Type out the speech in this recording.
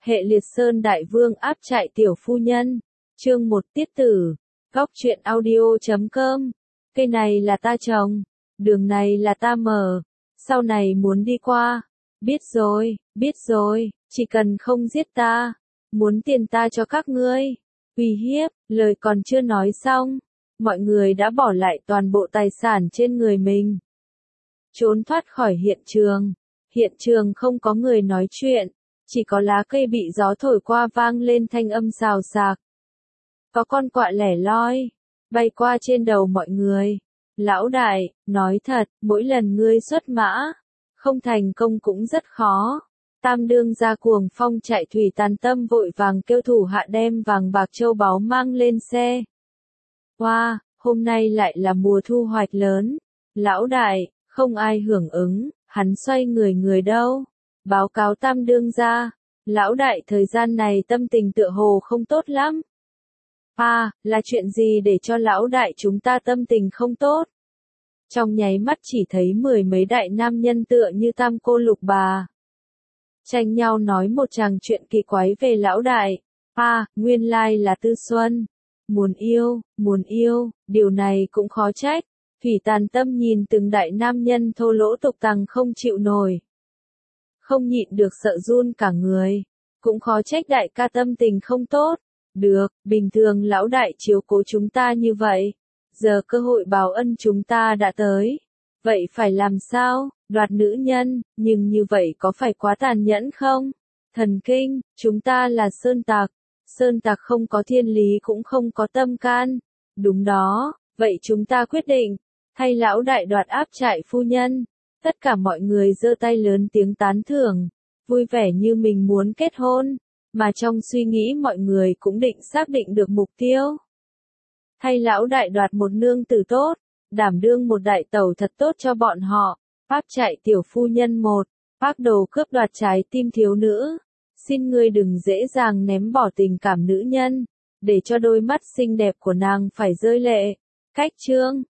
Hệ Liệt Sơn Đại Vương áp trại tiểu phu nhân. Chương 1 tiết tử. Góc truyện audio.com. Cây này là ta trồng, đường này là ta mở, sau này muốn đi qua. Biết rồi, chỉ cần không giết ta, muốn tiền ta cho các ngươi. Uy hiếp, lời còn chưa nói xong, mọi người đã bỏ lại toàn bộ tài sản trên người mình. Trốn thoát khỏi hiện trường không có người nói chuyện, chỉ có lá cây bị gió thổi qua vang lên thanh âm xào xạc. Có con quạ lẻ loi, bay qua trên đầu mọi người. Lão đại, nói thật, mỗi lần ngươi xuất mã, không thành công cũng rất khó. Tam đương gia cuồng phong chạy thủy tàn tâm vội vàng kêu thủ hạ đem vàng bạc châu báu mang lên xe. Wow, hôm nay lại là mùa thu hoạch lớn. Lão đại, không ai hưởng ứng, hắn xoay người đâu. Báo cáo tam đương gia, lão đại thời gian này tâm tình tựa hồ không tốt lắm. Là chuyện gì để cho lão đại chúng ta tâm tình không tốt? Trong nháy mắt chỉ thấy mười mấy đại nam nhân tựa như tam cô lục bà. Tranh nhau nói một tràng chuyện kỳ quái về lão đại. Nguyên lai là Tư Xuân. Muốn yêu, điều này cũng khó trách. Thủy tàn tâm nhìn từng đại nam nhân thô lỗ tục tằng không chịu nổi. Không nhịn được sợ run cả người. Cũng khó trách đại ca tâm tình không tốt. Được, bình thường lão đại chiếu cố chúng ta như vậy. Giờ cơ hội báo ân chúng ta đã tới. Vậy phải làm sao? Đoạt nữ nhân, nhưng như vậy có phải quá tàn nhẫn không? Thần kinh, chúng ta là sơn tặc. Sơn tặc không có thiên lý cũng không có tâm can. Đúng đó, vậy chúng ta quyết định. Thay lão đại đoạt áp trại phu nhân. Tất cả mọi người giơ tay lớn tiếng tán thưởng. Vui vẻ như mình muốn kết hôn. Mà trong suy nghĩ mọi người cũng định xác định được mục tiêu. Thay lão đại đoạt một nương tử tốt, đảm đương một đại tẩu thật tốt cho bọn họ. Áp trại tiểu phu nhân 1, phác đồ cướp đoạt trái tim thiếu nữ. Xin ngươi đừng dễ dàng ném bỏ tình cảm nữ nhân, để cho đôi mắt xinh đẹp của nàng phải rơi lệ. Cách chương,